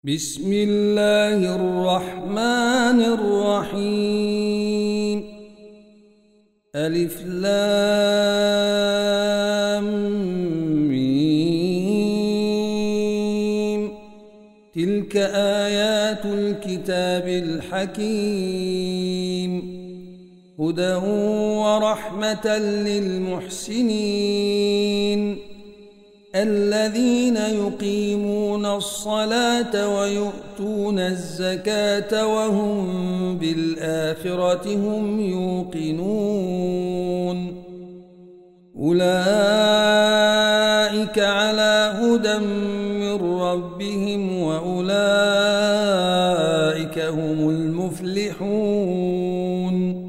بسم الله الرحمن الرحيم. ألف لام ميم. تلك آيات الكتاب الحكيم، هدى ورحمة للمحسنين الذين يقيمون الصلاة ويؤتون الزكاة وهم بالآخرة هم يوقنون. أولئك على هدى من ربهم وأولئك هم المفلحون.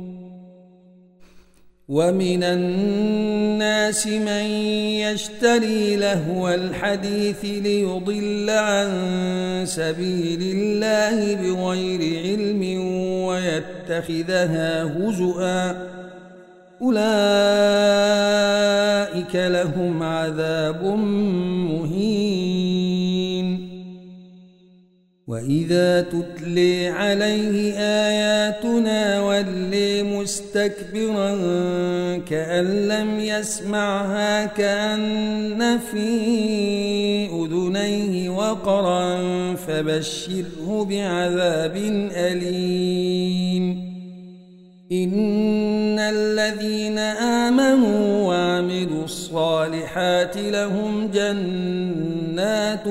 ومن الناس من يشتري لهو الحديث ليضل عن سبيل الله بغير علم ويتخذها هزؤا، أولئك لهم عذاب مهين. وإذا تتلي عليه آياتنا ولي مستكبرا كأن لم يسمعها كأن في أذنيه وقرا فبشره بعذاب أليم. إن الذين آمنوا وعملوا الصالحات لهم جنات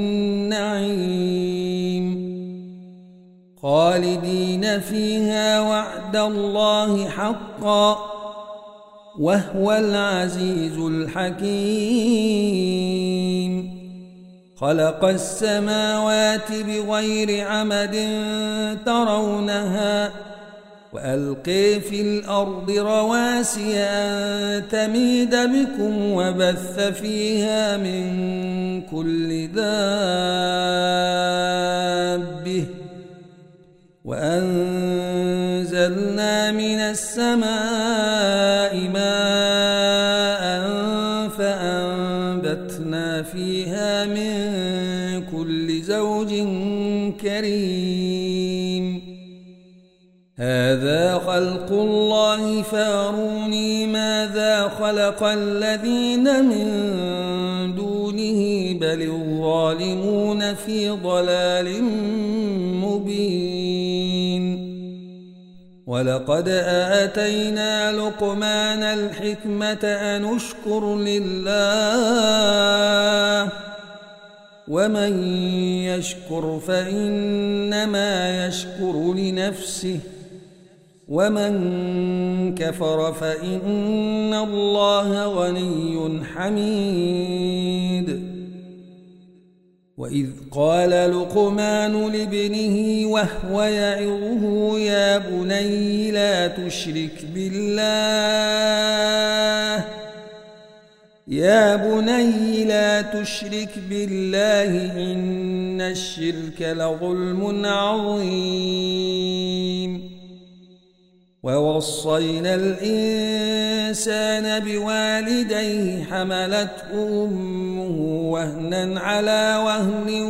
النعيم خالدين فيها وعد الله حقا وهو العزيز الحكيم. خلق السماوات بغير عمد ترونها وألقي في الأرض رواسي أن تميد بكم وبث فيها من كل دابة وأنزلنا من السماء ماء فأنبتنا فيها من كل زوج كريم. هذا خلق الله فاروني ماذا خلق الذين من دونه بل الظالمون في ضلال مبين. ولقد آتينا لقمان الحكمة أن اشكر لله ومن يشكر فإنما يشكر لنفسه ومن كفر فإن الله غني حميد. وإذ قال لقمان لابنه وهو يعظه يا بني لا تشرك بالله إن الشرك لظلم عظيم. ووصينا الإنسان بوالديه حملته أمه وهنا على وهن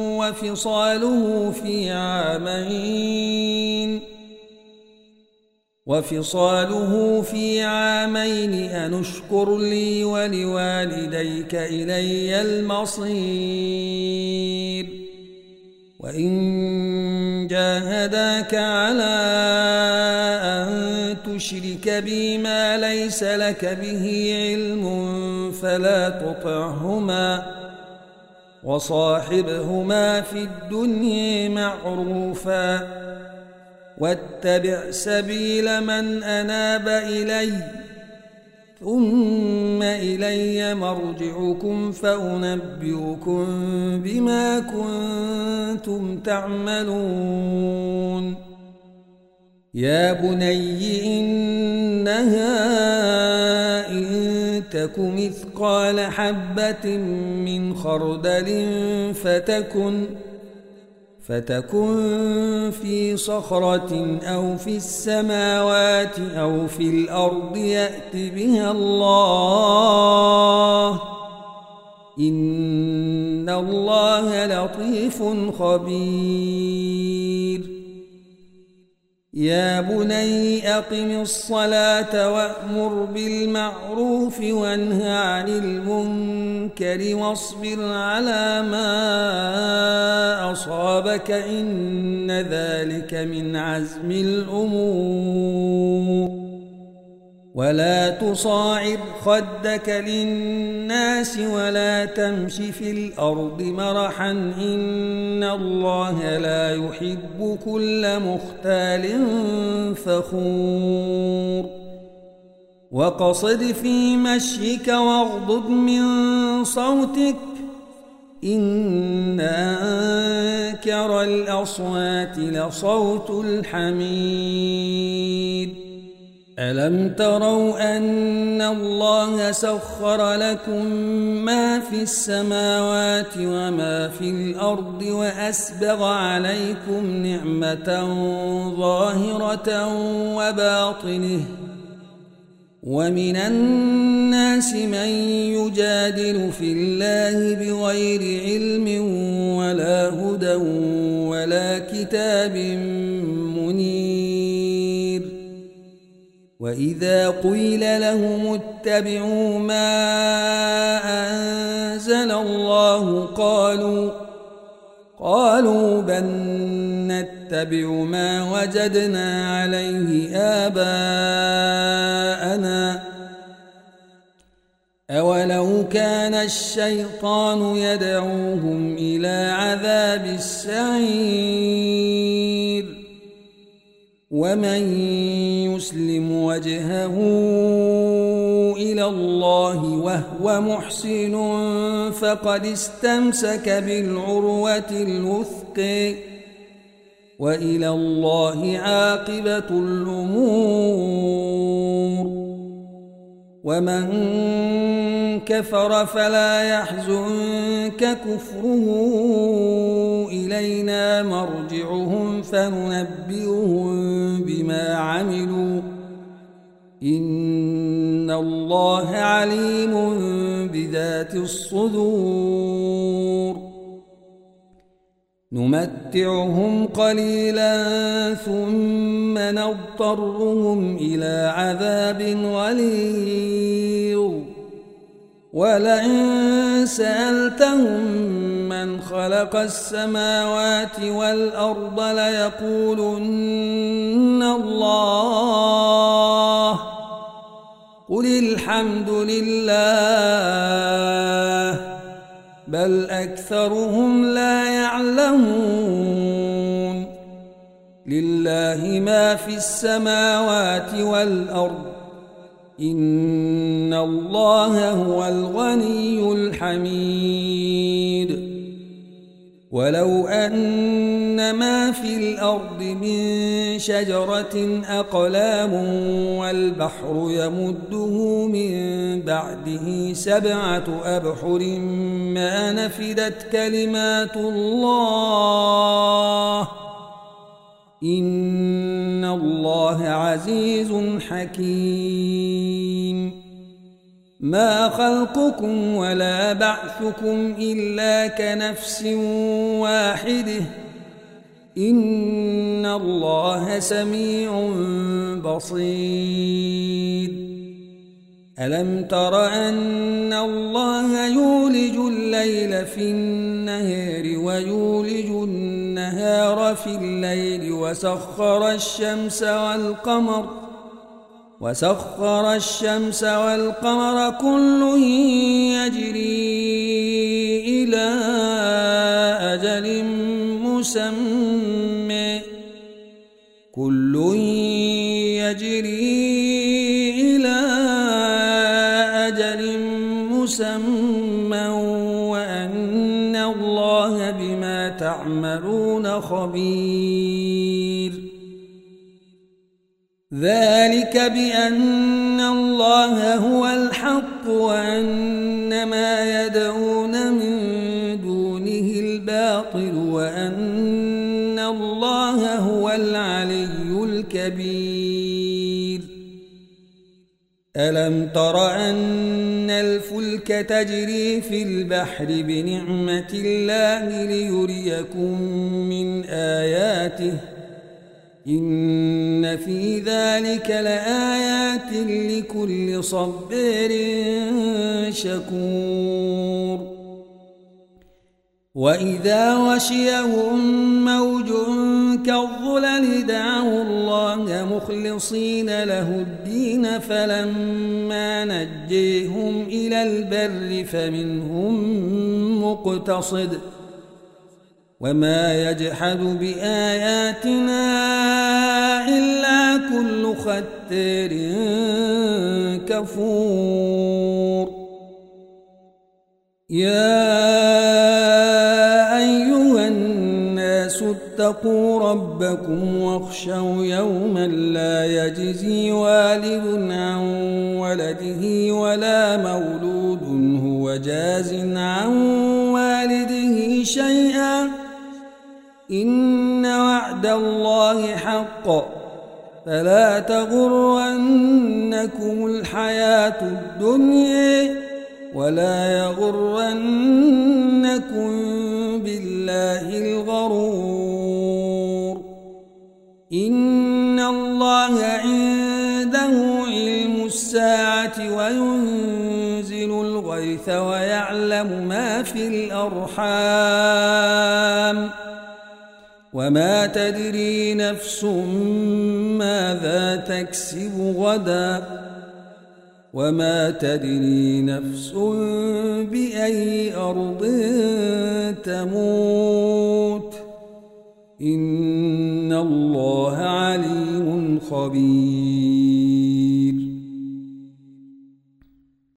وفصاله في عامين أن اشكر لي ولوالديك إلي المصير. وإن جاهداك على أن تشرك بي ما ليس لك به علم فلا تطعهما وصاحبهما في الدنيا معروفا واتبع سبيل من أناب إلي ثم إلي مرجعكم فأنبئكم بما كنتم تعملون. يا بني إنها إن تك مثقال حبة من خردل فتكن في صخرة أو في السماوات أو في الأرض يأت بها الله إن الله لطيف خبير يا بني أقم الصلاة وأمر بالمعروف وانه عن المنكر واصبر على ما أصابك إن ذلك من عزم الأمور ولا تصاعر خدك للناس ولا تمش في الأرض مرحا إن الله لا يحب كل مختال فخور وقصد في مشيك واغضض من صوتك إن أنكر الأصوات لصوت الحمير ألم تروا أن الله سخر لكم ما في السماوات وما في الأرض وأسبغ عليكم نعمة ظاهرة وباطنه ومن الناس من يجادل في الله بغير علم ولا هدى ولا كتاب منير وإذا قيل لهم اتبعوا ما أنزل الله قالوا بل نتبع ما وجدنا عليه آباءنا أولو كان الشيطان يدعوهم إلى عذاب السعير ومن يسلم وجهه إلى الله وهو محسن فقد استمسك بالعروة الوثقى وإلى الله عاقبة الأمور ومن كفر فلا يحزنك كفره إلينا مرجعهم فننبئهم بما عملوا إن الله عليم بذات الصدور نمتعهم قليلا ثم نضطرهم إلى عذاب غليظ ولئن سألتهم من خلق السماوات والأرض ليقولن الله قل الحمد لله بل أكثرهم لا يعلمون لله ما في السماوات والأرض إن الله هو الغني الحميد ولو أن ما في الأرض من شجرة أقلام والبحر يمده من بعده 7 أبحر ما نفدت كلمات الله إن الله عزيز حكيم ما خلقكم ولا بعثكم إلا كنفس واحدة إن الله سميع بصير ألم تر أن الله يولج الليل في النهار ويولج النهار في الليل وسخر الشمس والقمر كل يجري إلى أجل مسمى وأن الله بما تعملون خبير ذلك بأن الله هو الحق وأن ما يدعون من دونه الباطل وأن الله هو العلي الكبير ألم تر أن الفلك تجري في البحر بنعمة الله ليريكم من آياته إن في ذلك لآيات لكل صبار شكور وإذا غشيهم موج كالظلل دعوا الله مخلصين له الدين فلما نجيهم إلى البر فمنهم مقتصد وما يجحد بآياتنا إلا كل ختار كفور يا أيها الناس اتقوا ربكم واخشوا يوما لا يجزي والد عن ولده ولا مولود هو جاز عن والده شيئا إن وعد الله حق فلا تغرنكم الحياة الدنيا ولا يغرنكم بالله الغرور إن الله عنده علم الساعة وينزل الغيث ويعلم ما في الأرحام وما تدري نفس ماذا تكسب غدا وما تدري نفس بأي أرض تموت إن الله عليم خبير